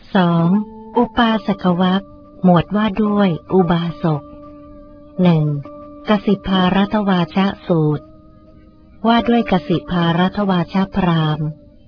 2. อุปาสกวรรคหมวดว่าด้วยอุบาสก 1. กสิภารัตวาชสูตรว่าด้วยกสิภารัตวาชพราหมณ์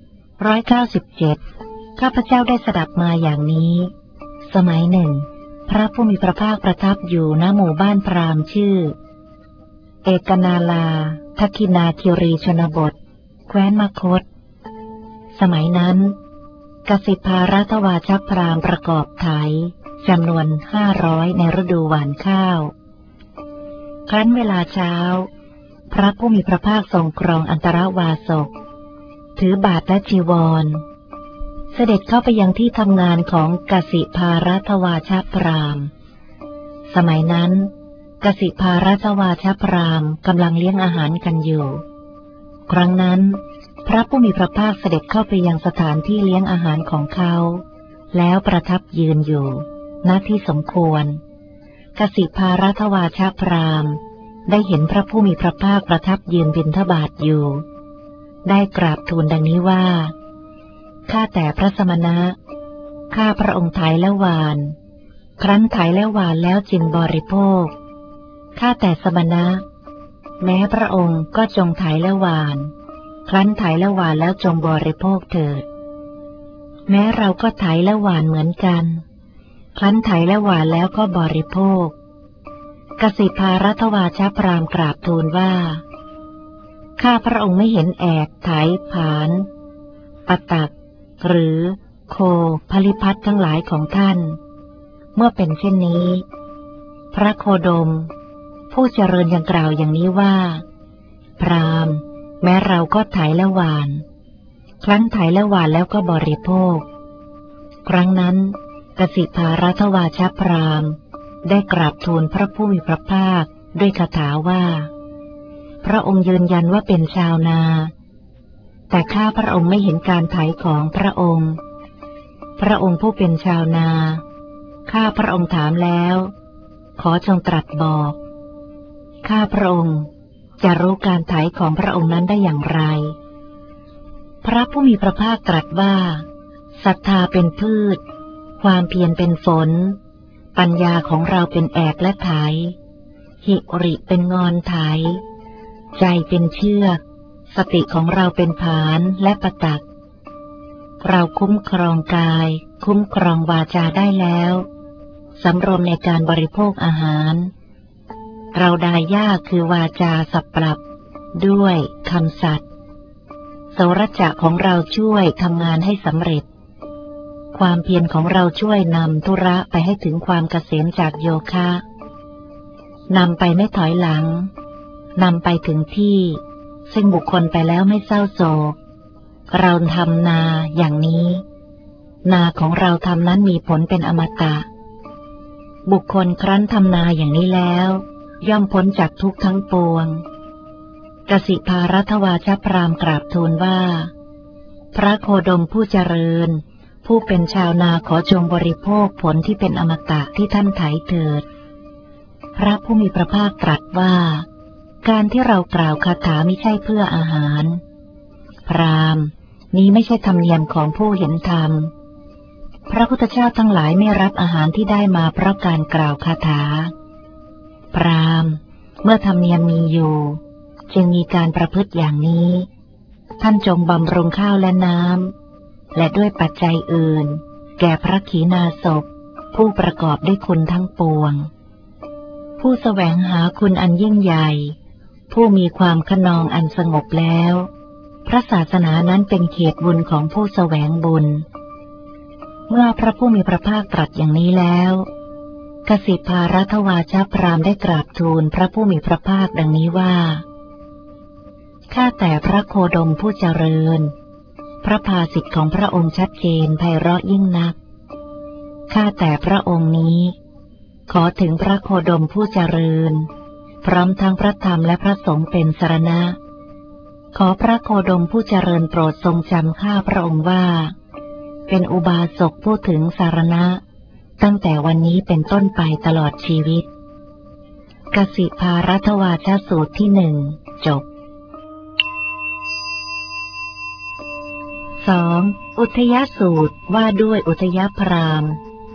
197ข้าพเจ้าได้สดับมาอย่างนี้สมัยหนึ่งพระผู้มีพระภาคประทับอยู่ณหมู่บ้านพราหมณ์ชื่อเอกนาลาทักขินาคิรีชนบทแคว้นมคธสมัยนั้นกสิภารัตวาชพราหมณ์ประกอบไถจำนวน500ในฤดูหว่านข้าวครั้นเวลาเช้าพระผู้มีพระภาคทรงครองอันตรวาสกถือบาตรและจีวรเสด็จเข้าไปยังที่ทำงานของกสิภารัตวาชพราหมณ์สมัยนั้นกสิภารัตวาชพราหมณ์กำลังเลี้ยงอาหารกันอยู่ครั้งนั้นพระผู้มีพระภาคเสด็จเข้าไปยังสถานที่เลี้ยงอาหารของเขาแล้วประทับยืนอยู่ณที่สมควรกสิภารัตวาชพราหมณ์ได้เห็นพระผู้มีพระภาคประทับยืนบิณฑบาตอยู่ได้กราบทูลดังนี้ว่าข้าแต่พระสมณะข้าพระองค์ไถและหวานครั้นไถและหวานแล้วจึงบริโภคข้าแต่สมณะแม้พระองค์ก็จงไถและหวานครั้นไถและหวานแล้วจงบริโภคเถิดแม้เราก็ไถและหวานเหมือนกันครั้นไถและหวานแล้วก็บริโภคกสิภารัตวาชพราหมณ์กราบทูลว่าข้าพระองค์ไม่เห็นแอกไถผานปตักหรือโคพลิพัททั้งหลายของท่านเมื่อเป็นเช่นนี้พระโคดมผู้เจริญยังกล่าวอย่างนี้ว่าพราหมณ์แม้เราก็ไถและหวานครั้นไถและหวานแล้วก็บริโภคครั้งนั้นกสิภารัตวาชพราหมณ์ได้กราบทูลพระผู้มีพระภาคด้วยคาถาว่าพระองค์ยืนยันว่าเป็นชาวนาแต่ข้าพระองค์ไม่เห็นการไถของพระองค์พระองค์ผู้เป็นชาวนาข้าพระองค์ถามแล้วขอจงตรัสบอกข้าพระองค์จะรู้การไถของพระองค์นั้นได้อย่างไรพระผู้มีพระภาคตรัสว่าศรัทธาเป็นพืชความเพียรเป็นฝนปัญญาของเราเป็นแอกและไถหิริเป็นงอนไถใจเป็นเชือกสติของเราเป็นผานและปตักเราคุ้มครองกายคุ้มครองวาจาได้แล้วสำรวมในการบริโภคอาหารเราดายากคือวาจาสับปรับด้วยคำสัตย์โสรจะของเราช่วยทำงานให้สำเร็จความเพียรของเราช่วยนำธุระไปให้ถึงความเกษมจากโยคะนำไปไม่ถอยหลังนำไปถึงที่ซึ่งบุคคลไปแล้วไม่เศร้าโศกเราทำนาอย่างนี้นาของเราทำนั้นมีผลเป็นอมตะบุคคลครั้นทำนาอย่างนี้แล้วย่อมพ้นจากทุกข์ทั้งปวงกสิภารัตวาชพราหมณ์กราบทูลว่าพระโคดมผู้เจริญผู้เป็นชาวนาขอจงบริโภคผลที่เป็นอมตะที่ท่านไถเถิดพระผู้มีพระภาคตรัสว่าการที่เรากล่าวคาถาไม่ใช่เพื่ออาหารพราหมณ์นี้ไม่ใช่ธรรมเนียมของผู้เห็นธรรมพระพุทธเจ้าทั้งหลายไม่รับอาหารที่ได้มาเพราะการกล่าวคาถาพราหมณ์เมื่อธรรมเนียมมีอยู่จึงมีการประพฤติอย่างนี้ท่านจงบำรุงข้าวและน้ำและด้วยปัจจัยอื่นแก่พระขีณาสพผู้ประกอบด้วยคุณทั้งปวงผู้แสวงหาคุณอันยิ่งใหญ่ผู้มีความคะนองอันสงบแล้วพระศาสนานั้นเป็นเขตบุญของผู้แสวงบุญเมื่อพระผู้มีพระภาคตรัสอย่างนี้แล้วกสิภารัตวาชพราหมณ์ได้กราบทูลพระผู้มีพระภาคดังนี้ว่าข้าแต่พระโคดมผู้เจริญพระภาสิทธิ์ของพระองค์ชัดเจนไพเราะยิ่งนักข้าแต่พระองค์นี้ขอถึงพระโคดมผู้เจริญพร้อมทั้งพระธรรมและพระสงฆ์เป็นสรณะขอพระโคดมผู้เจริญโปรดทรงจำข้าพระองค์ว่าเป็นอุบาสกผู้ถึงสรณะตั้งแต่วันนี้เป็นต้นไปตลอดชีวิตกสิภารัตวาชสูตรที่1จบ 2. อุทยสูตรว่าด้วยอุทยพราหมณ์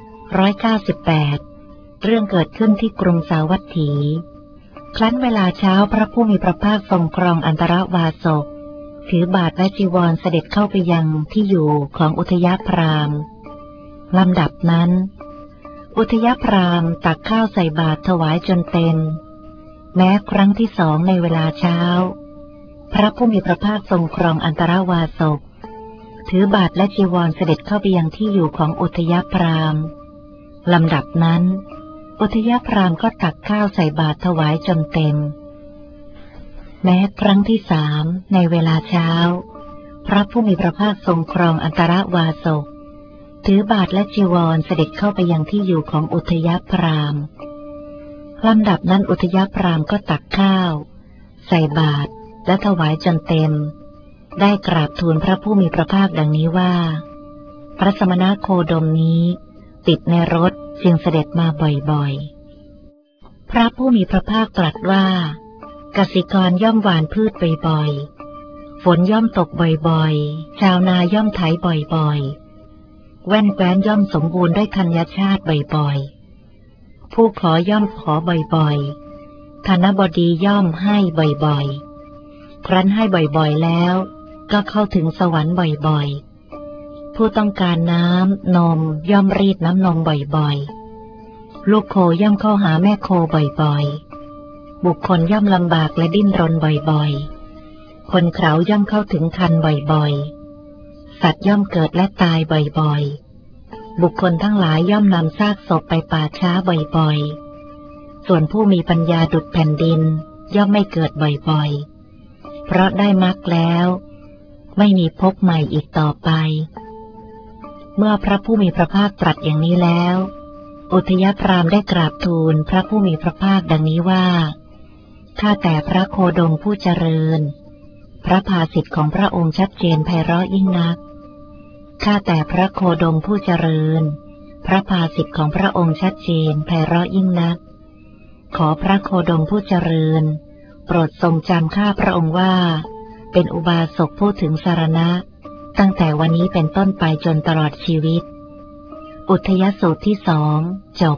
198เรื่องเกิดขึ้นที่กรุงสาวัตถี ครั้นเวลาเช้าพระผู้มีพระภาคทรงครองอันตรวาสกถือบาตรและจีวรเสด็จเข้าไปยังที่อยู่ของอุทยพราหมณ์ลำดับนั้นอุทยพราหมณ์ตักข้าวใส่บาตรถวายจนเต็มแม้ครั้งที่2ในเวลาเช้าพระผู้มีพระภาคทรงครองอันตรวาสกถือบาตรและจีวรเสด็จเข้าไปยังที่อยู่ของอุทยพราหมณ์ลำดับนั้นอุทยพราหมณ์ก็ตักข้าวใส่บาตรถวายจนเต็มแม้ครั้งที่3ในเวลาเช้าพระผู้มีพระภาคทรงครองอันตรวาสกถือบาตรและจีวรเสด็จเข้าไปยังที่อยู่ของอุทยพราหมณ์ลำดับนั้นอุทยพราหมณ์ก็ตักข้าวใส่บาตรและถวายจนเต็มได้กราบทูลพระผู้มีพระภาคดังนี้ว่าพระสมณโคดมนี้ติดในรถจึงเสด็จมาบ่อยๆพระผู้มีพระภาคตรัสว่ากสิกรย่อมหว่านพืชบ่อยๆฝนย่อมตกบ่อยๆชาวนาย่อมไถบ่อยๆแว่นแคว้นย่อมสมบูรณ์ด้วยธัญชาติบ่อยๆผู้ขอย่อมขอบ่อยๆธนบดีย่อมให้บ่อยๆครั้นให้บ่อยๆแล้วก็เข้าถึงสวรรค์บ่อยๆผู้ต้องการน้ำนมย่อมรีดน้ำนมบ่อยๆลูกโคย่อมเข้าหาแม่โคบ่อยๆบุคคลย่อมลำบากและดิ้นรนบ่อยๆคนเขาย่อมเข้าถึงคันบ่อยๆสัตว์ย่อมเกิดและตายบ่อยๆบุคคลทั้งหลายย่อมนำซากศพไปป่าช้าบ่อยๆส่วนผู้มีปัญญาดุจแผ่นดินย่อมไม่เกิดบ่อยๆเพราะได้มรรคแล้วไม่มีภพใหม่อีกต่อไปเมื่อพระผู้มีพระภาคตรัสอย่างนี้แล้วอุทยพราหมณ์ได้กราบทูลพระผู้มีพระภาคดังนี้ว่าข้าแต่พระโคดมผู้เจริญพระภาสิทธิ์ของพระองค์ชัดเจนไพเราะยิ่งนักข้าแต่พระโคดมผู้เจริญพระภาสิทธิ์ของพระองค์ชัดเจนไพเราะยิ่งนักขอพระโคดมผู้เจริญโปรดทรงจำข้าพระองค์ว่าเป็นอุบาสกผู้ถึงสรณะตั้งแต่วันนี้เป็นต้นไปจนตลอดชีวิตอุทยสูตรที่2จบ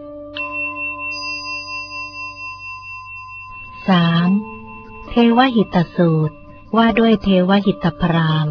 3. เทวหิตสูตรว่าด้วยเทวหิตพราหมณ์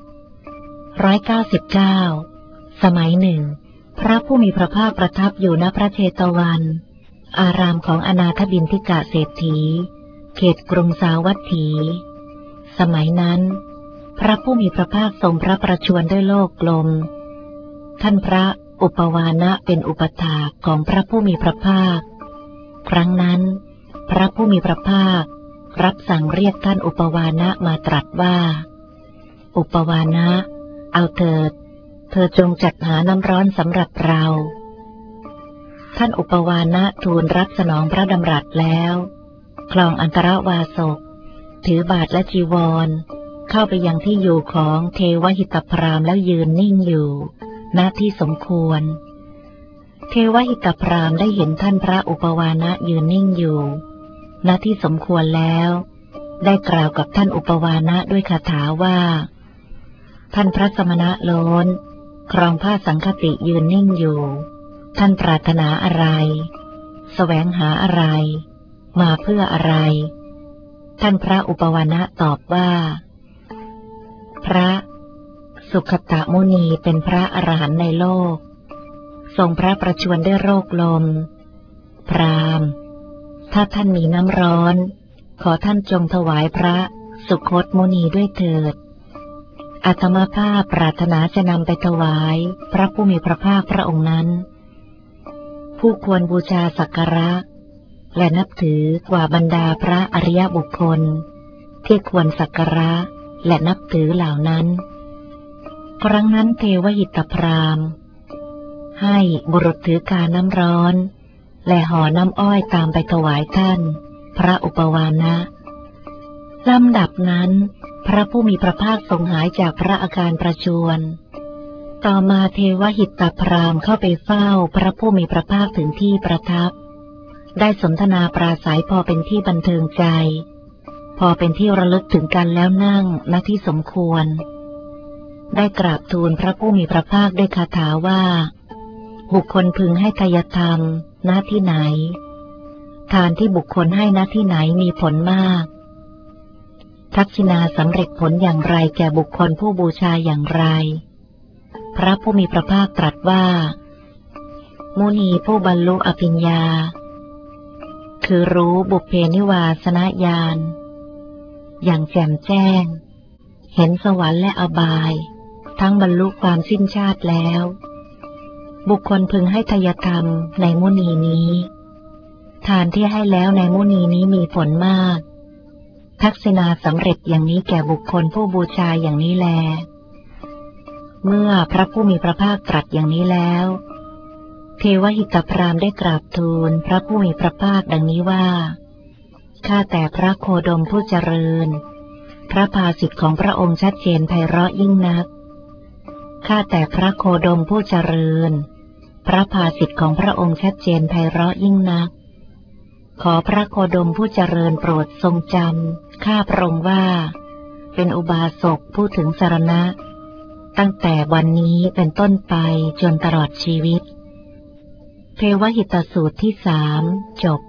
199สมัยหนึ่งพระผู้มีพระภาคประทับอยู่ณพระเชตวันอารามของอนาถบิณฑิกะเศรษฐีเขตกรุงสาวัตถีสมัยนั้นพระผู้มีพระภาคทรงพระประชวรด้วยโลกกลมท่านพระอุปวานะเป็นอุปถากของพระผู้มีพระภาคครั้งนั้นพระผู้มีพระภาครับสั่งเรียกท่านอุปวานะมาตรัสว่าอุปวานะเอาเถิดเธอจงจัดหาน้ำร้อนสำหรับเราท่านอุปวานะทูลรับสนองพระดำรัสแล้วคลองอันตรวาสกถือบาตรและจีวรเข้าไปยังที่อยู่ของเทวหิตพราหมณ์แล้วยืนนิ่งอยู่ณที่สมควรเทวหิตพราหมณ์ได้เห็นท่านพระอุปวานะยืนนิ่งอยู่ณที่สมควรแล้วได้กล่าวกับท่านอุปวานะด้วยคาถาว่าท่านพระสมณะโล้นครองผ้าสังฆติยืนนิ่งอยู่ท่านปรารถนาอะไรแสวงหาอะไรมาเพื่ออะไรท่านพระอุปวานะตอบว่าพระสุขตมุนีเป็นพระอรหันต์ในโลกทรงพระประชวรด้วยโรคลมพราหมณ์ถ้าท่านมีน้ำร้อนขอท่านจงถวายพระสุคตมุนีด้วยเถิดอาตมาภาพปรารถนาจะนำไปถวายพระผู้มีพระภาคพระองค์นั้นผู้ควรบูชาสักการะและนับถือกว่าบรรดาพระอริยบุคคลที่ควรสักการะและนับถือเหล่านั้นครั้งนั้นเทวหิตพราหมณ์ให้บุรุษถือกาน้ำร้อนและห่อน้ำอ้อยตามไปถวายท่านพระอุปวานะลำดับนั้นพระผู้มีพระภาคทรงหายจากพระอาการประชวรต่อมาเทวหิตพราหมณ์เข้าไปเฝ้าพระผู้มีพระภาคถึงที่ประทับได้สนทนาปราศัยพอเป็นที่บันเทิงใจพอเป็นที่ระลึกถึงกันแล้วนั่งณที่สมควรได้กราบทูลพระผู้มีพระภาคด้วยคาถาว่าบุคคลพึงให้ทายธรรมณที่ไหนทานที่บุคคลให้ณที่ไหนมีผลมากทักษิณาสำเร็จผลอย่างไรแก่บุคคลผู้บูชาอย่างไรพระผู้มีพระภาคตรัสว่ามุนีผู้บรรลุอภิญญาคือรู้บุพเพนิวาสนญาณอย่างแจ่มแจ้งเห็นสวรรค์และอบายทั้งบรรลุความสิ้นชาติแล้วบุคคลพึงให้ทายธรรมในมุนีนี้ทานที่ให้แล้วในมุนีนี้มีผลมากทักษิณาสำเร็จอย่างนี้แก่บุคคลผู้บูชาอย่างนี้แลเมื่อพระผู้มีพระภาคตรัสอย่างนี้แล้วเทวหิตพราหมณ์ได้กราบทูลพระผู้มีพระภาคดังนี้ว่าข้าแต่พระโคดมผู้เจริญพระภาสิทธิ์ของพระองค์ชัดเจนไพเราะยิ่งนักข้าแต่พระโคดมผู้เจริญพระภาสิทธิ์ของพระองค์ชัดเจนไพเราะยิ่งนักขอพระโคดมผู้เจริญโปรดทรงจำข้าพระองค์ว่าเป็นอุบาสกผู้ถึงสรณะตั้งแต่วันนี้เป็นต้นไปจนตลอดชีวิตเทวหิตสูตรที่3จบ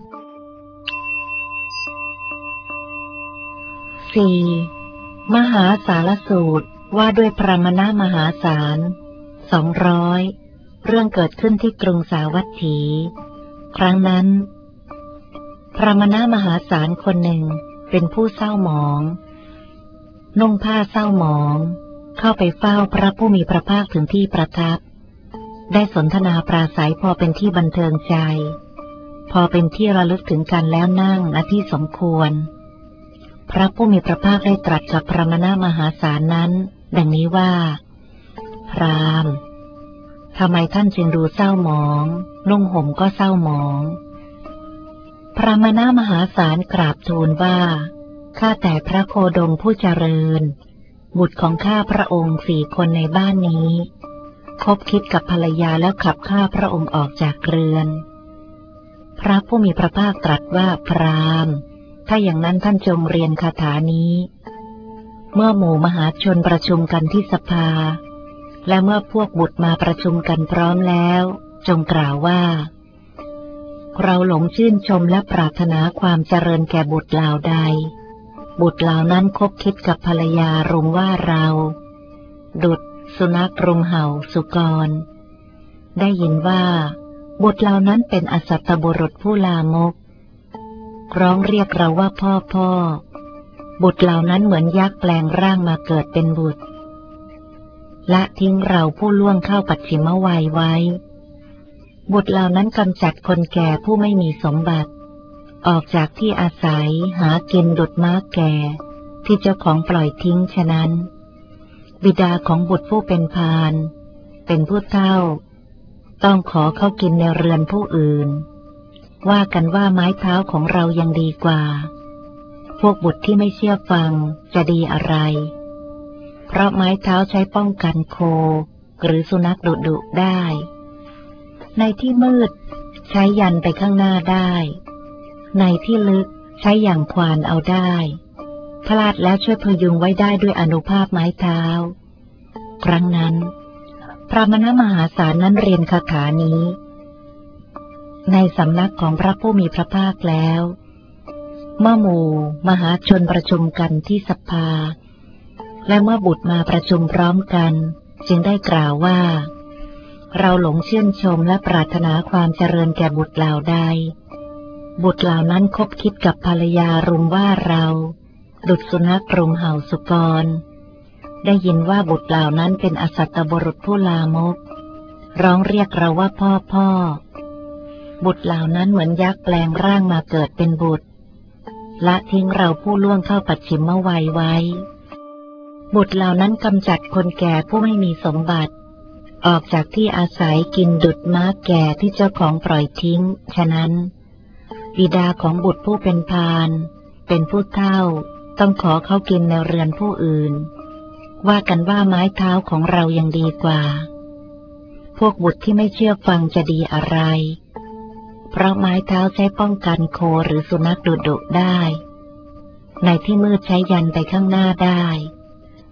4. มหาสารสูตรว่าด้วยพรหมณมหาศาล200เรื่องเกิดขึ้นที่กรุงสาวัตถี ครั้งนั้นพรหมณมหาศาลคนหนึ่งเป็นผู้เศร้าหมองนุ่งผ้าเศร้าหมองเข้าไปเฝ้าพระผู้มีพระภาคถึงที่ประทับได้สนทนาปราศัยพอเป็นที่บันเทิงใจพอเป็นที่ระลึกถึงกันแล้วนั่งณที่สมควรพระผู้มีพระภาคได้ตรัสกับพรหมณมหาศาลนั้นดังนี้ว่าพราหมณ์ทำไมท่านจึงดูเศร้าหมองนุ่งห่มก็เศร้าหมองพรหมณมหาศาลกราบทูลว่าข้าแต่พระโคดมผู้เจริญบุตรของข้าพระองค์4 คนในบ้านนี้คบคิดกับภรรยาแล้วขับข้าพระองค์ออกจากเรือนพระผู้มีพระภาคตรัสว่าพราหมณ์ถ้าอย่างนั้นท่านจงเรียนคาถานี้เมื่อหมู่มหาชนประชุมกันที่สภาและเมื่อพวกบุตรมาประชุมกันพร้อมแล้วจงกล่าวว่าเราหลงชื่นชมและปรารถนาความเจริญแก่บุตรเหล่าใดบุตรเหล่านั้นคบคิดกับภรรยารุมว่าเราดุจสุนัขรุมเห่าสุกรได้ยินว่าบุตรเหล่านั้นเป็นอสัตตบุรุษผู้ลามกร้องเรียกเราว่าพ่อบุตรเหล่านั้นเหมือนยักษ์แปลงร่างมาเกิดเป็นบุตรละทิ้งเราผู้ล่วงเข้าปัจฉิมวัยไว้บุตรเหล่านั้นกำจัดคนแก่ผู้ไม่มีสมบัติออกจากที่อาศัยหากินดุจม้าแก่ที่เจ้าของปล่อยทิ้งฉะนั้นบิดาของบุตรผู้เป็นพาลเป็นผู้เฒ่าต้องขอเข้ากินในเรือนผู้อื่นว่ากันว่าไม้เท้าของเรายังดีกว่าพวกบุตรที่ไม่เชื่อฟังจะดีอะไรเพราะไม้เท้าใช้ป้องกันโคหรือสุนัขดุได้ในที่มืดใช้ยันไปข้างหน้าได้ในที่ลึกใช้อย่างควานเอาได้พลาดแล้วช่วยพยุงไว้ได้ด้วยอานุภาพไม้เท้าครั้งนั้นพรหมณมหาศาลนั้นเรียนคาถานี้ในสำนักของพระผู้มีพระภาคแล้วเมื่อหมู่มหาชนประชุมกันที่สภาและเมื่อบุตรมาประชุมพร้อมกันจึงได้กล่าวว่าเราหลงชื่นชมและปรารถนาความเจริญแก่บุตรเหล่าใดบุตรเหล่านั้นคบคิดกับภรรยารุมว่าเราดุจสุนัขรุมเห่าสุกรได้ยินว่าบุตรเหล่านั้นเป็นอสัตตบุรุษผู้ลามกร้องเรียกเราว่าพ่อบุตรเหล่านั้นเหมือนยักษ์แปลงร่างมาเกิดเป็นบุตรละทิ้งเราผู้ล่วงเข้าปัจฉิมวัยไว้บุตรเหล่านั้นกำจัดคนแก่ผู้ไม่มีสมบัติออกจากที่อาศัยกินดุจม้าแก่ที่เจ้าของปล่อยทิ้งฉะนั้นบิดาของบุตรผู้เป็นพาลเป็นผู้เฒ่าต้องขอเข้ากินในเรือนผู้อื่นว่ากันว่าไม้เท้าของเรายังดีกว่าพวกบุตรที่ไม่เชื่อฟังจะดีอะไรเพราะไม้เท้าใช้ป้องกันโคหรือสุนัขดุได้ในที่มืดใช้ยันไปข้างหน้าได้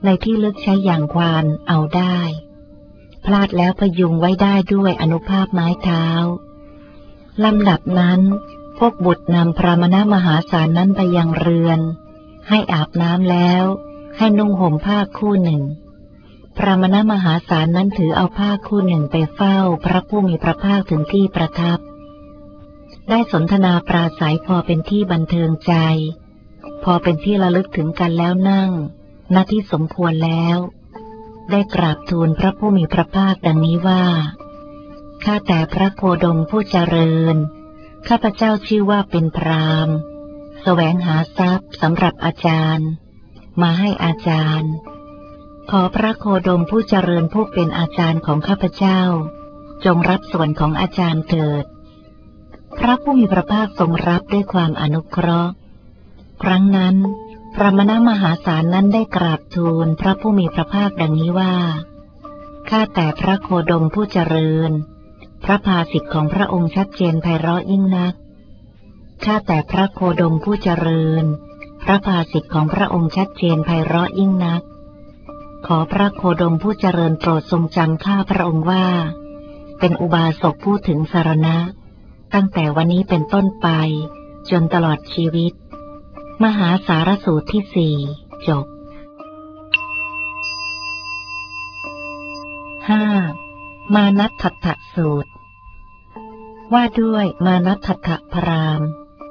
ในที่ลึกใช้อย่างควานเอาได้พลาดแล้วพยุงไว้ได้ด้วยอานุภาพไม้เท้าลำดับนั้นพวกบุตรนำพรามณมหาศาลนั้นไปยังเรือนให้อาบน้ำแล้วให้นุ่งห่มผ้าคู่หนึ่งพรามณมหาศาลนั้นถือเอาผ้าคู่หนึ่งไปเฝ้าพระผู้มีพระภาคถึงที่ประทับได้สนทนาปราศัยพอเป็นที่บันเทิงใจพอเป็นที่ระลึกถึงกันแล้วนั่งณที่สมควรแล้วได้กราบทูลพระผู้มีพระภาคดังนี้ว่าข้าแต่พระโคดมผู้เจริญข้าพเจ้าชื่อว่าเป็นพราหมณ์แสวงหาทรัพย์สำหรับอาจารย์มาให้อาจารย์ขอพระโคดมผู้เจริญผู้เป็นอาจารย์ของข้าพเจ้าจงรับส่วนของอาจารย์เถิดพระผู้มีพระภาคทรงรับด้วยความอนุเคราะห์ครั้งนั้นพรามณมหาศาลนั้นได้กราบทูลพระผู้มีพระภาคดังนี้ว่าข้าแต่พระโคดมผู้เจริญพระภาสิทธิ์ของพระองค์ชัดเจนไพเราะยิ่งนักข้าแต่พระโคดมผู้เจริญพระภาสิทธิ์ของพระองค์ชัดเจนไพเราะยิ่งนักขอพระโคดมผู้เจริญโปรดทรงจำข้าพระองค์ว่าเป็นอุบาสกผู้ถึงสรณะตั้งแต่วันนี้เป็นต้นไปจนตลอดชีวิตมหาสารสูตรที่สี่จบ 5. มานัฏฐัตถสูตรว่าด้วยมานัฏฐัตถพราหมณ์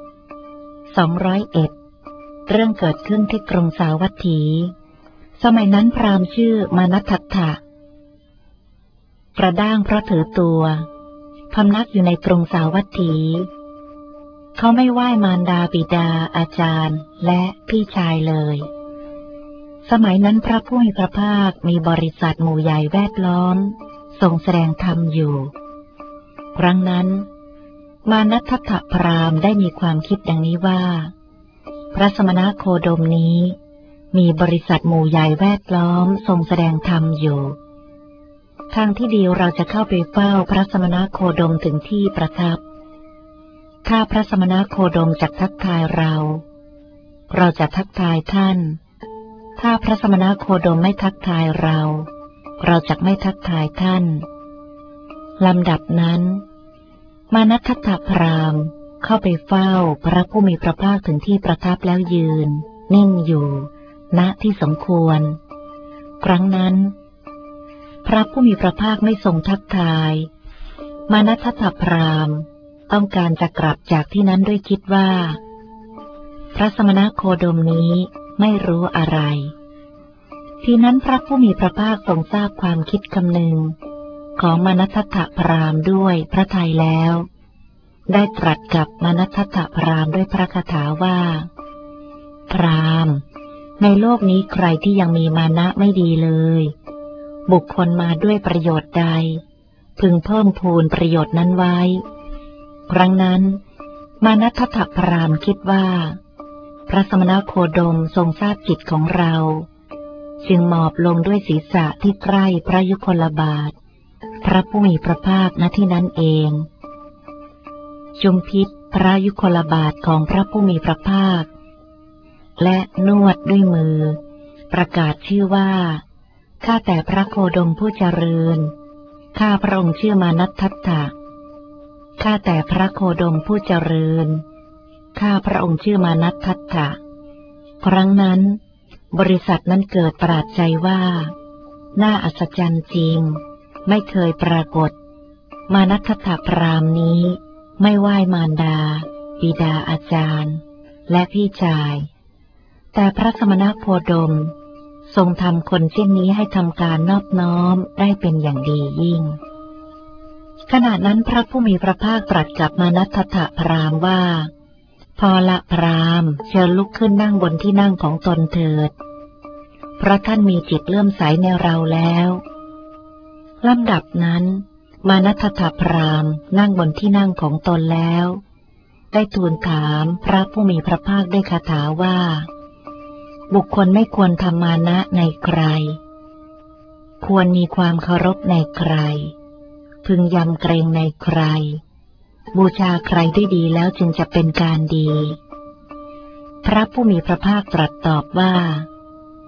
201เรื่องเกิดขึ้นที่กรุงสาวัตถีสมัยนั้นพราหมณ์ชื่อมานัฏฐัตถะกระด้างเพราะถือตัวพำนักอยู่ในกรุงสาวัตถีเขาไม่ไหว้มารดาบิดาอาจารย์และพี่ชายเลยสมัยนั้นพระผู้มีพระภาคมีบริษัทหมู่ใหญ่แวดล้อมทรงแสดงธรรมอยู่ครั้งนั้นมานัฏฐัตถพราหมณ์ได้มีความคิดดังนี้ว่าพระสมณโคดมนี้มีบริษัทหมู่ใหญ่แวดล้อมทรงแสดงธรรมอยู่ทางที่ดีเราจะเข้าไปเฝ้าพระสมณโคดมถึงที่ประทับถ้าพระสมณโคดมจักทักทายเราจะทักทายท่านถ้าพระสมณโคดมไม่ทักทายเราจักไม่ทักทายท่านลำดับนั้นมานัฏฐัตถพราหมณ์เข้าไปเฝ้าพระผู้มีพระภาคถึงที่ประทับแล้วยืนนิ่งอยู่ณที่สมควรครั้งนั้นพระผู้มีพระภาคไม่ทรงทักทายมานัฏฐัตถพราหมณ์ต้องการจะกลับจากที่นั้นด้วยคิดว่าพระสมณโคดมนี้ไม่รู้อะไรทีนั้นพระผู้มีพระภาคทรงทราบความคิดคำนึงของมานัฏฐัตถพราหมณ์ด้วยพระทัยแล้วได้ตรัสกับมานัฏฐัตถพราหมณ์ด้วยพระคาถาว่าพราหมณ์ในโลกนี้ใครที่ยังมีมานะไม่ดีเลยบุคคลมาด้วยประโยชน์ใดพึงเพิ่มพูนประโยชน์นั้นไว้ครั้งนั้นมานัฏฐัตถพราหมณ์คิดว่าพระสมณโคดมทรงทราบจิตของเราจึงหมอบลงด้วยศีรษะที่ใกล้พระยุคลบาทพระผู้มีพระภาคณที่นั้นเองจุมพิษพระยุคลบาทของพระผู้มีพระภาคและนวดด้วยมือประกาศชื่อว่าข้าแต่พระโคดมผู้เจริญข้าพระองค์ชื่อมานัฏฐัตถะข้าแต่พระโคดมผู้เจริญข้าพระองค์ชื่อมานัฏฐัตถะครั้งนั้นบริษัทนั้นเกิดประหลาดใจว่าน่าอัศจรรย์จริงไม่เคยปรากฏมานัฏฐัตถพราหมณ์นี้ไม่ไหว้มารดาบิดาอาจารย์และพี่ชายแต่พระสมณโคดมทรงทำคนเช่นนี้ให้ทำการนอบน้อมได้เป็นอย่างดียิ่งขณะนั้นพระผู้มีพระภาคตรัสกับมานัฏฐัตถพราหมณ์ว่าพอละพราหมณ์เชิญลุกขึ้นนั่งบนที่นั่งของตนเถิดเพราะท่านมีจิตเลื่อมใสในเราแล้วลำดับนั้นมานัฏฐัตถพราหมณ์นั่งบนที่นั่งของตนแล้วได้ทูลถามพระผู้มีพระภาคด้วยคาถาว่าบุคคลไม่ควรทำมานะในใครควรมีความเคารพในใครพึงยำเกรงในใครบูชาใครด้วยดีแล้วจึงจะเป็นการดีพระผู้มีพระภาคตรัสตอบว่า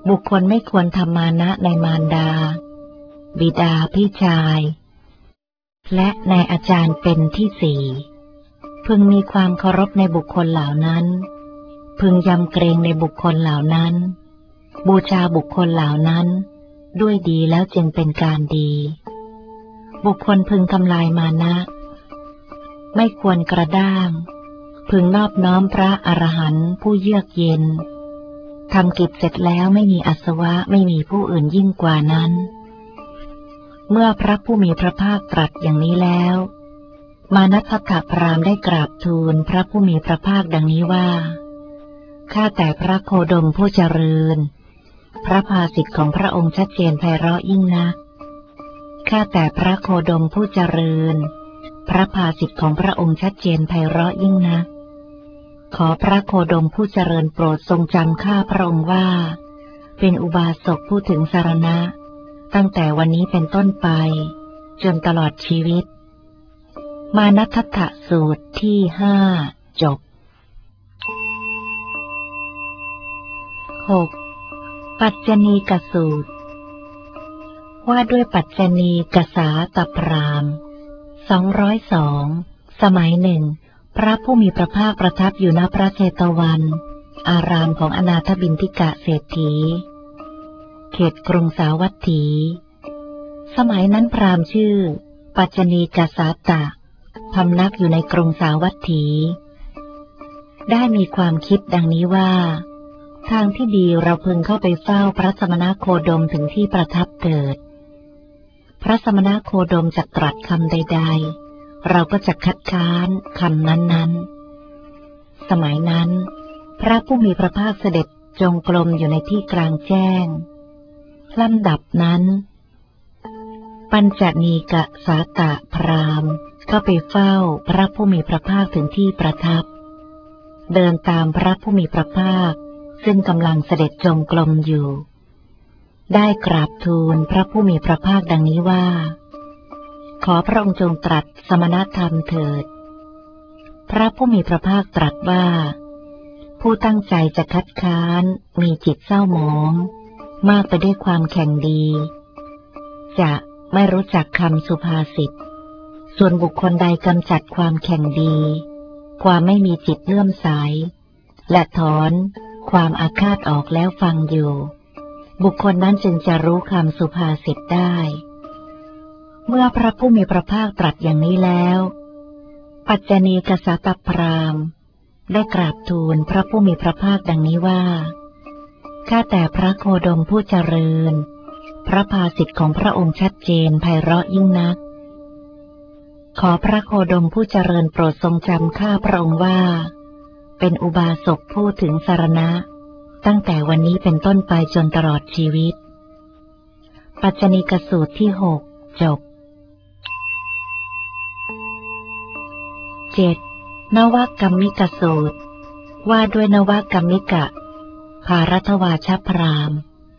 บุคคลไม่ควรทำมานะในมารดาบิดาพี่ชายและในอาจารย์เป็นที่สี่พึงมีความเคารพในบุคคลเหล่านั้นพึงยำเกรงในบุคคลเหล่านั้นบูชาบุคคลเหล่านั้นด้วยดีแล้วจึงเป็นการดีบุคคลพึงทำลายมานะไม่ควรกระด้างพึงนอบน้อมพระอรหันต์ผู้เยือกเย็นทำกิจเสร็จแล้วไม่มีอาสวะไม่มีผู้อื่นยิ่งกว่านั้นเมื่อพระผู้มีพระภาคตรัสอย่างนี้แล้วมานัสสะพราหมณ์ได้กราบทูลพระผู้มีพระภาคดังนี้ว่าข้าแต่พระโคดมผู้เจริญพระภาสิทธิ์ของพระองค์ชัดเจนไพเราะยิ่งนักข้าแต่พระโคดมผู้เจริญพระภาสิทธิ์ของพระองค์ชัดเจนไพเราะยิ่งนักขอพระโคดมผู้เจริญโปรดทรงจำข้าพระองค์ว่าเป็นอุบาสกผู้ถึงสรณะตั้งแต่วันนี้เป็นต้นไปจนตลอดชีวิตมานัฏฐะสูตรที่5จบ 6. ปัจจณีกสูตรว่าด้วยปัจจณีกษาตพราหมณ์202สมัยหนึ่งพระผู้มีพระภาคประทับอยู่ณพระเชตวันอารามของอนาถบิณฑิกะเศรษฐีเขตกรุงสาวัตถีสมัยนั้นพราหมณ์ชื่อปัจจณีกษาตะพำนักอยู่ในกรุงสาวัตถีได้มีความคิดดังนี้ว่าทางที่ดีเราพึงเข้าไปเฝ้าพระสมณโคดมถึงที่ประทับเถิดพระสมณโคดมจะตรัสคำใดๆเราก็จะคัดค้านคำนั้นๆสมัยนั้นพระผู้มีพระภาคเสด็จจงกรมอยู่ในที่กลางแจ้งลำดับนั้นปัญจณีกษาตะพราหมณ์เข้าไปเฝ้าพระผู้มีพระภาคถึงที่ประทับเดินตามพระผู้มีพระภาคซึ่งกำลังเสด็จจงกรมอยู่ได้กราบทูลพระผู้มีพระภาคดังนี้ว่าขอพระองค์จงตรัสสมณธรรมเถิดพระผู้มีพระภาคตรัสว่าผู้ตั้งใจจะคัดค้านมีจิตเศร้าหมองมากไปด้วยความแข่งดีจะไม่รู้จักคำสุภาษิตส่วนบุคคลใดกำจัดความแข่งดีความไม่มีจิตเลื่อมใสและถอนความอาฆาตออกแล้วฟังอยู่บุคคลนั้นจึงจะรู้คำสุภาษิตได้เมื่อพระผู้มีพระภาคตรัสอย่างนี้แล้วปัจจณีกษาตพราหมณ์ได้กราบทูลพระผู้มีพระภาคดังนี้ว่าข้าแต่พระโคดมผู้เจริญพระภาสิทธิ์ของพระองค์ชัดเจนไพเราะยิ่งนักขอพระโคดมผู้เจริญโปรดทรงจำข้าพระองค์ว่าเป็นอุบาสกผู้ถึงสรณะตั้งแต่วันนี้เป็นต้นไปจนตลอดชีวิตปัจจณีกสูตรที่6จบ 7. นวกัมมิกสูตรว่าด้วยนวกัมมิกะภารัตวาชพราหมณ์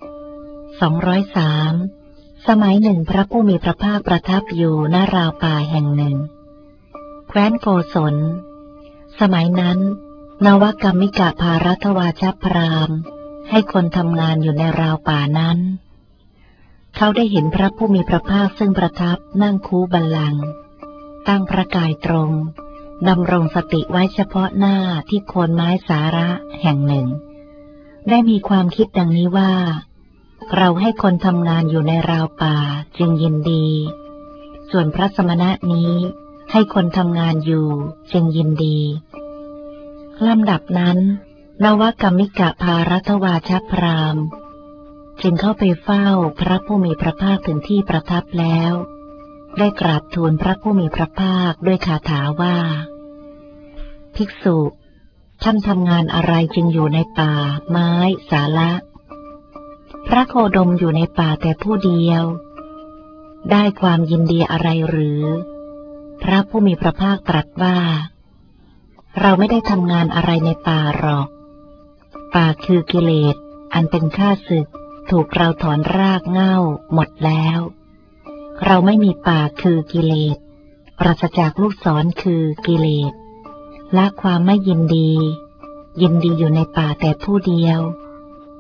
203สมัยหนึ่งพระผู้มีพระภาคประทับอยู่ณราวป่าแห่งหนึ่งแคว้นโกศลสมัยนั้นนวกัมมิกะภารัตวาชพราหมณ์ให้คนทำงานอยู่ในราวป่านั้นเขาได้เห็นพระผู้มีพระภาคซึ่งประทับนั่งคูบัลลังก์ตั้งพระกายตรงดำรงสติไว้เฉพาะหน้าที่โคนไม้สาระแห่งหนึ่งได้มีความคิดดังนี้ว่าเราให้คนทำงานอยู่ในราวป่าจึงยินดีส่วนพระสมณะนี้ให้คนทำงานอยู่จึงยินดีลำดับนั้นนวกัมมิกะภารัตวาชพราหมณ์จึงเข้าไปเฝ้าพระผู้มีพระภาคถึงที่ประทับแล้วได้กราบทูลพระผู้มีพระภาคด้วยคาถาว่าภิกษุท่านทำงานอะไรจึงอยู่ในป่าไม้สาระพระโคดมอยู่ในป่าแต่ผู้เดียวได้ความยินดีอะไรหรือพระผู้มีพระภาคตรัสว่าเราไม่ได้ทำงานอะไรในป่าหรอกป่าคือกิเลสอันเป็นข้าศึกถูกเราถอนรากเหง้าหมดแล้วเราไม่มีป่าคือกิเลสปราศจากลูกศรคือกิเลสละความไม่ยินดียินดีอยู่ในป่าแต่ผู้เดียว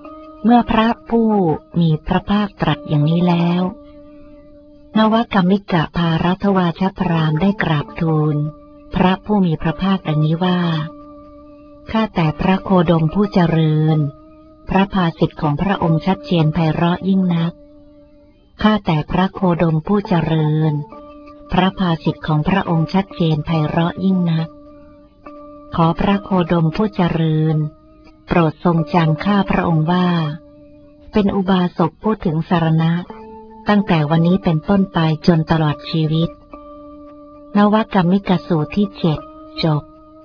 เมื่อพระผู้มีพระภาคตรัสอย่างนี้แล้วนวกัมมิกะภารัตวาชพราหมณ์ได้กราบทูลพระผู้มีพระภาคดังนี้ว่าข้าแต่พระโคดมผู้เจริญพระภาสิทธิ์ของพระองค์ชัดเจนไพเราะยิ่งนักข้าแต่พระโคดมผู้เจริญพระภาสิทธิ์ของพระองค์ชัดเจนไพเราะยิ่งนักขอพระโคดมผู้เจริญโปรดทรงจำข้าพระองค์ว่าเป็นอุบาสกพูดถึงสรณะตั้งแต่วันนี้เป็นต้นไปจนตลอดชีวิตนวกัมมิกสูตรที่7จบ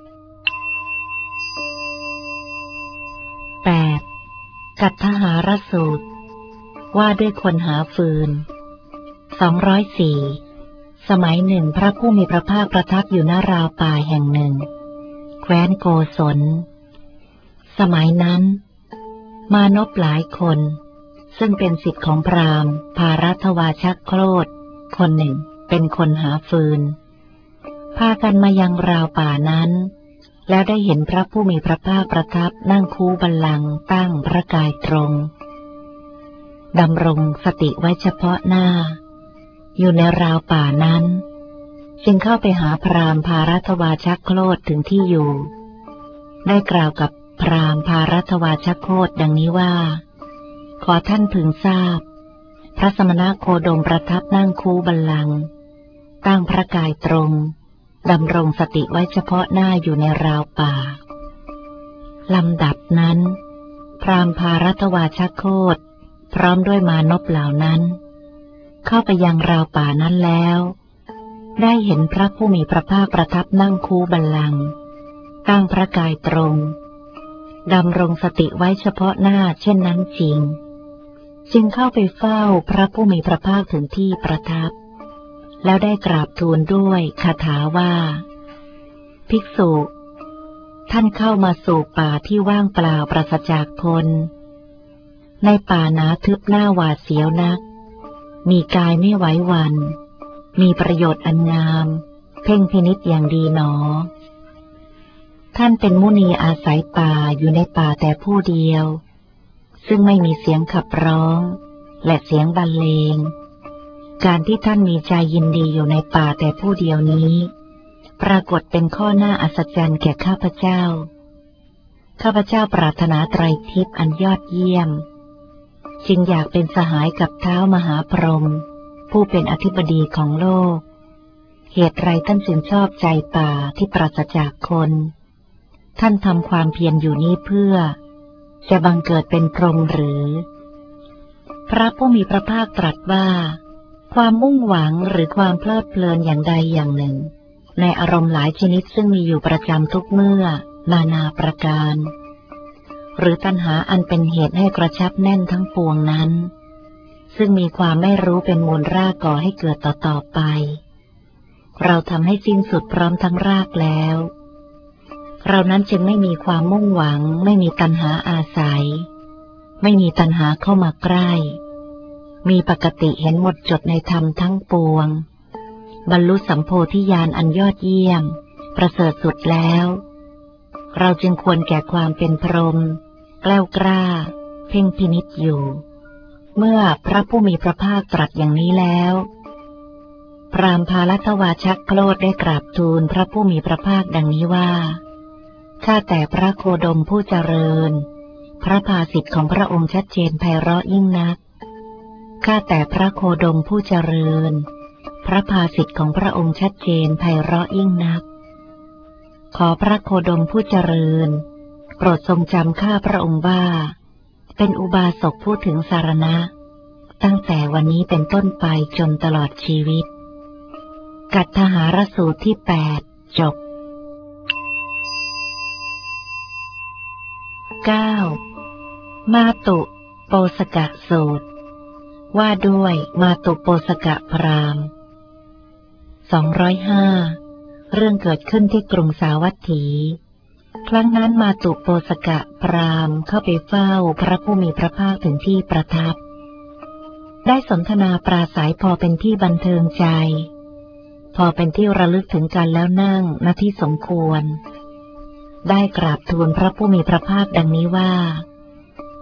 8. กัตถหารสูตรว่าด้วยคนหาฟืน204สมัยหนึ่งพระผู้มีพระภาคประทับอยู่ณราวป่าแห่งหนึ่งแคว้นโกศลสมัยนั้นมานพหลายคนซึ่งเป็นศิษย์ของพราหมณ์ภารัตวาชโครธคนหนึ่งเป็นคนหาฟืนพากันมายังราวป่านั้นแล้วได้เห็นพระผู้มีพระภาคประทับนั่งคูบัลลังก์ตั้งพระกายตรงดำรงสติไว้เฉพาะหน้าอยู่ในราวป่านั้นจึงเข้าไปหาพราหมณ์ภารัตวาชโครธถึงที่อยู่ได้กล่าวกับพราหมณ์ภารัตวาชโครธดังนี้ว่าขอท่านพึงทราบพระสมณโคดมประทับนั่งคูบัลลังก์ตั้งพระกายตรงดำรงสติไว้เฉพาะหน้าอยู่ในราวป่าลำดับนั้นพราหมณ์ภารัตวาชโคตพร้อมด้วยมานพเหล่านั้นเข้าไปยังราวป่านั้นแล้วได้เห็นพระผู้มีพระภาคประทับนั่งคูบัลลังก์ตั้งพระกายตรงดำรงสติไว้เฉพาะหน้าเช่นนั้นจริงจึงเข้าไปเฝ้าพระผู้มีพระภาคถึงที่ประทับแล้วได้กราบทูลด้วยคาถาว่าภิกษุท่านเข้ามาสู่ป่าที่ว่างเปล่าปราศจากคนในป่าหนาทึบหน้าหวาดเสียวนักมีกายไม่ไหวหวั่นมีประโยชน์อันงามเพ่งพินิจอย่างดีหนอท่านเป็นมุนีอาศัยป่าอยู่ในป่าแต่ผู้เดียวซึ่งไม่มีเสียงขับร้องและเสียงบรรเลงการที่ท่านมีใจยินดีอยู่ในป่าแต่ผู้เดียวนี้ปรากฏเป็นข้อหน้าอัศจรรย์แก่ข้าพเจ้าปรารถนาไตรทิพย์อันยอดเยี่ยมจึงอยากเป็นสหายกับท้าวมหาพรหมผู้เป็นอธิบดีของโลกเหตุไรท่านจึงชอบใจป่าที่ปราศจากคนท่านทำความเพียรอยู่นี้เพื่อจะบังเกิดเป็นพรหมหรือพระผู้มีพระภาคตรัสว่าความมุ่งหวังหรือความเพลิดเพลินอย่างใดอย่างหนึ่งในอารมณ์หลายชนิดซึ่งมีอยู่ประจำทุกเมื่อนานาประการหรือตัณหาอันเป็นเหตุให้กระชับแน่นทั้งปวงนั้นซึ่งมีความไม่รู้เป็นมูลรากก่อให้เกิดต่อไปเราทำให้สิ้นสุดพร้อมทั้งรากแล้วเรานั้นจึงไม่มีความมุ่งหวังไม่มีตัณหาอาศัยไม่มีตัณหาเข้ามาใกล้มีปกติเห็นหมดจดในธรรมทั้งปวงบรรลุสัมโพธิญาณอันยอดเยี่ยมประเสริฐสุดแล้วเราจึงควรแก่ความเป็นพรหมแกล้วกล้าเพ่งพินิจอยู่เมื่อพระผู้มีพระภาคตรัสอย่างนี้แล้วพราหมณ์ภารัตวาชโครธได้กราบทูลพระผู้มีพระภาคดังนี้ว่าข้าแต่พระโคดมผู้เจริญพระภาสิทธิ์ของพระองค์ชัดเจนไพเราะยิ่งนักข้าแต่พระโคดมผู้เจริญพระภาสิทธิ์ของพระองค์ชัดเจนไพเราะยิ่งนักขอพระโคดมผู้เจริญโปรดทรงจำข้าพระองค์ว่าเป็นอุบาสกพูดถึงสารณะตั้งแต่วันนี้เป็นต้นไปจนตลอดชีวิตกัตถหารสูตรที่8จบ 9. มาตุโปสกะสูตรว่าด้วยมาตุโปสกะพราหมณ์205เรื่องเกิดขึ้นที่กรุงสาวัตถีครั้งนั้นมาตุโปสกะพราหมณ์เข้าไปเฝ้าพระผู้มีพระภาคถึงที่ประทับได้สนทนาปราศัยพอเป็นที่บันเทิงใจพอเป็นที่ระลึกถึงกันแล้วนั่งณที่สมควรได้กราบทูลพระผู้มีพระภาคดังนี้ว่า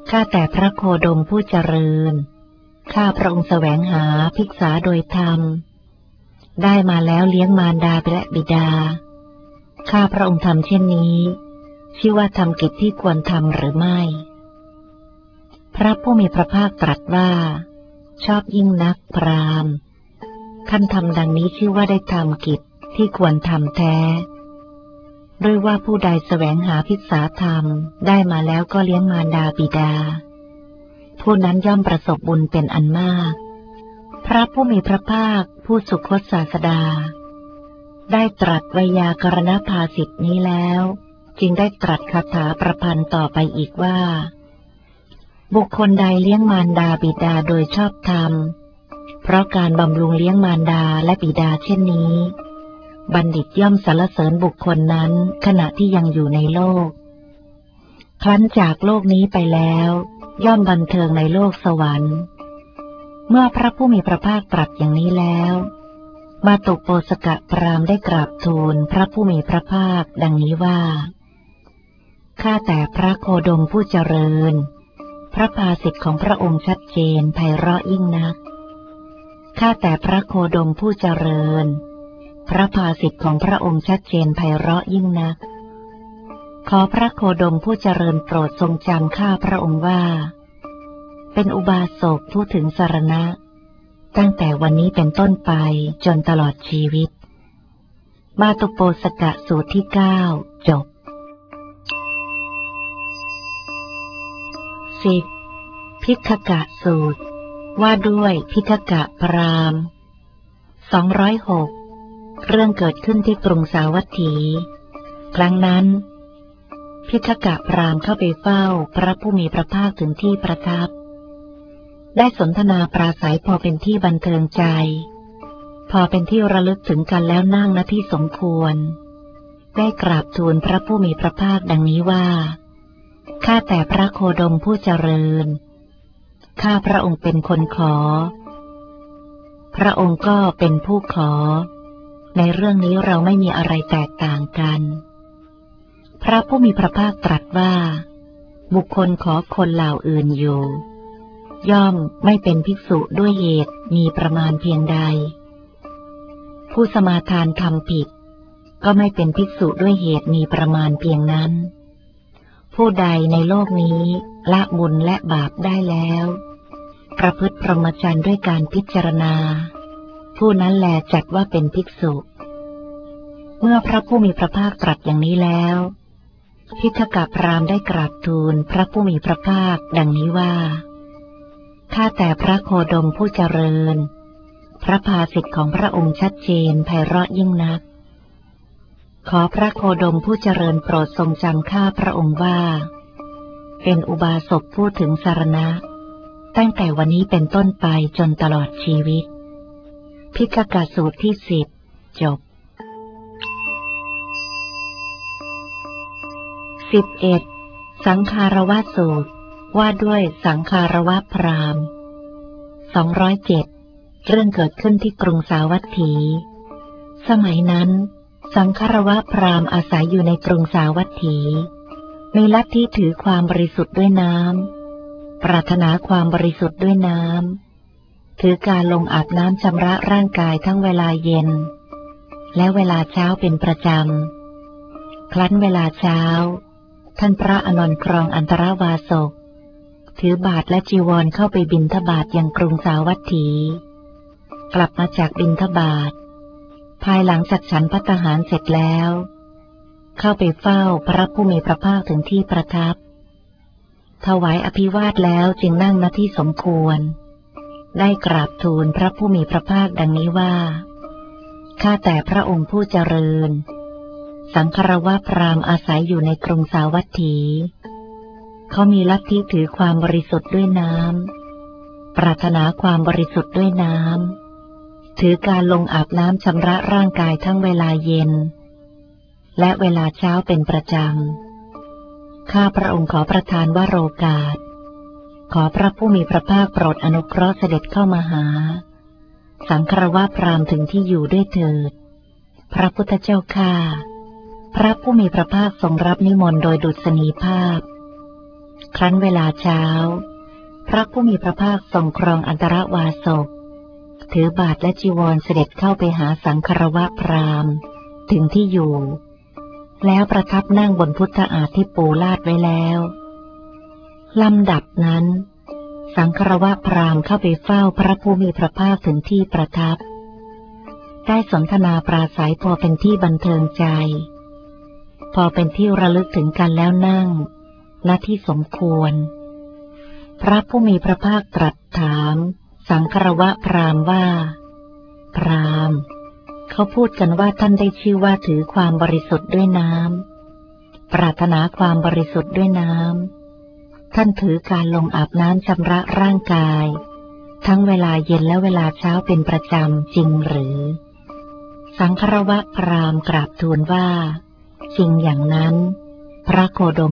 ข้าแต่พระโคดมผู้เจริญข้าพระองค์แสวงหาภิกษาโดยธรรมได้มาแล้วเลี้ยงมารดาและบิดาข้าพระองค์ทำเช่นนี้ชื่อว่าทำกิจที่ควรทำหรือไม่พระผู้มีพระภาคตรัสว่าชอบยิ่งนักพราหมณ์ท่านทำดังนี้ชื่อว่าได้ทำกิจที่ควรทำแท้ด้วยว่าผู้ใดแสวงหาภิกษาธรรมได้มาแล้วก็เลี้ยงมารดาบิดาผู้นั้นย่อมประสบบุญเป็นอันมากพระผู้มีพระภาคผู้สุคตศาสดาได้ตรัสไวยากรณภาษิตนี้แล้วจึงได้ตรัสคาถาประพันธ์ต่อไปอีกว่าบุคคลใดเลี้ยงมารดาบิดาโดยชอบธรรมเพราะการบำรุงเลี้ยงมารดาและบิดาเช่นนี้บัณฑิตย่อมสรรเสริญบุคคลนั้นขณะที่ยังอยู่ในโลกครั้นจากโลกนี้ไปแล้วย่อมบันเทิงในโลกสวรรค์เมื่อพระผู้มีพระภาคตรัสอย่างนี้แล้วมาตุโปสกะพราหมณ์ได้กราบทูลพระผู้มีพระภาคดังนี้ว่าข้าแต่พระโคดมผู้เจริญพระภาษิตของพระองค์ชัดเจนไพเราะยิ่งนักข้าแต่พระโคดมผู้เจริญพระภาษิตของพระองค์ชัดเจนไพเราะยิ่งนักขอพระโคดมผู้เจริญโปรดทรงจำข้าพระองค์ว่าเป็นอุบาสกผู้ถึงสรณะตั้งแต่วันนี้เป็นต้นไปจนตลอดชีวิตมาตุโปสกะสูตรที่ 9จบ10ภิกขกะสูตรว่าด้วยภิกขกะพราหมณ์206เรื่องเกิดขึ้นที่กรุงสาวัตถีครั้งนั้นภิกขกะพราหมณ์เข้าไปเฝ้าพระผู้มีพระภาคถึงที่ประทับได้สนทนาปราศัยพอเป็นที่บันเทิงใจพอเป็นที่ระลึกถึงกันแล้วนั่งณที่สมควรได้กราบทูลพระผู้มีพระภาคดังนี้ว่าข้าแต่พระโคดมผู้เจริญข้าพระองค์เป็นคนขอพระองค์ก็เป็นผู้ขอในเรื่องนี้เราไม่มีอะไรแตกต่างกันพระผู้มีพระภาคตรัสว่าบุคคลขอคนเหล่าอื่นอยู่ย่อมไม่เป็นภิกษุด้วยเหตุมีประมาณเพียงใดผู้สมาทานทำผิดก็ไม่เป็นภิกษุด้วยเหตุมีประมาณเพียงนั้นผู้ใดในโลกนี้ละบุญและบาปได้แล้วประพฤติพรหมจรรย์ด้วยการพิจารณาผู้นั้นแลจัดว่าเป็นภิกษุเมื่อพระผู้มีพระภาคตรัสอย่างนี้แล้วภิกขกะพราหมณ์ได้กราบทูลพระผู้มีพระภาคดังนี้ว่าข้าแต่พระโคดมผู้เจริญพระภาษิตของพระองค์ชัดเจนไพเราะยิ่งนักขอพระโคดมผู้เจริญโปรดทรงจำข้าพระองค์ว่าเป็นอุบาสกผู้ถึงสรณะตั้งแต่วันนี้เป็นต้นไปจนตลอดชีวิตภิกขกะสูตรที่10จบ11สังคารวสูตรว่าด้วยสังคารวพราหมณ์207เรื่องเกิดขึ้นที่กรุงสาวัตถีสมัยนั้นสังคารวพราหมณ์อาศัยอยู่ในกรุงสาวัตถีมีลัทธิถือความบริสุทธิ์ด้วยน้ำปรารถนาความบริสุทธิ์ด้วยน้ำถือการลงอาบน้ำชำระร่างกายทั้งเวลาเย็นและเวลาเช้าเป็นประจำครั้นเวลาเช้าท่านพระอานนท์ครองอันตรวาสกถือบาตรและจีวรเข้าไปบิณฑบาตยังกรุงสาวัตถีกลับมาจากบิณฑบาตภายหลังจากฉันภัตตาหารเสร็จแล้วเข้าไปเฝ้าพระผู้มีพระภาคถึงที่ประทับถวายอภิวาทแล้วจึงนั่งณที่สมควรได้กราบทูลพระผู้มีพระภาคดังนี้ว่าข้าแต่พระองค์ผู้เจริญสังคารวพราหมณ์อาศัยอยู่ในกรุงสาวัตถีเขามีลัทธิถือความบริสุทธิ์ด้วยน้ำปรารถนาความบริสุทธิ์ด้วยน้ำถือการลงอาบน้ำชำระร่างกายทั้งเวลาเย็นและเวลาเช้าเป็นประจำข้าพระองค์ขอประทานวโรกาสขอพระผู้มีพระภาคโปรดอนุเคราะห์เสด็จเข้ามาหาสังคารวพราหมณ์ถึงที่อยู่ด้วยเถิดพระพุทธเจ้าข้าพระผู้มีพระภาคทรงรับนิมนต์โดยดุษณีภาพครั้นเวลาเช้าพระผู้มีพระภาคทรงครองอันตรวาสกถือบาตรและจีวรเสด็จเข้าไปหาสังคารวะพราหมณ์ถึงที่อยู่แล้วประทับนั่งบนพุทธอาฏที่ปูลาดไว้แล้วลำดับนั้นสังคารวะพราหมณ์เข้าไปเฝ้าพระผู้มีพระภาคถึงที่ประทับได้สนทนาปราศัยพอเป็นที่บันเทิงใจพอเป็นที่ระลึกถึงกันแล้วนั่งณที่สมควรพระผู้มีพระภาคตรัสถามสังคารวะพราหมณ์ว่าพราหมณ์เขาพูดกันว่าท่านได้ชื่อว่าถือความบริสุทธิ์ด้วยน้ำปรารถนาความบริสุทธิ์ด้วยน้ำท่านถือการลงอาบน้ำชำระร่างกายทั้งเวลาเย็นและเวลาเช้าเป็นประจำจริงหรือสังคารวะพราหมณ์กราบทูลว่าจริงอย่างนั้นพระโคด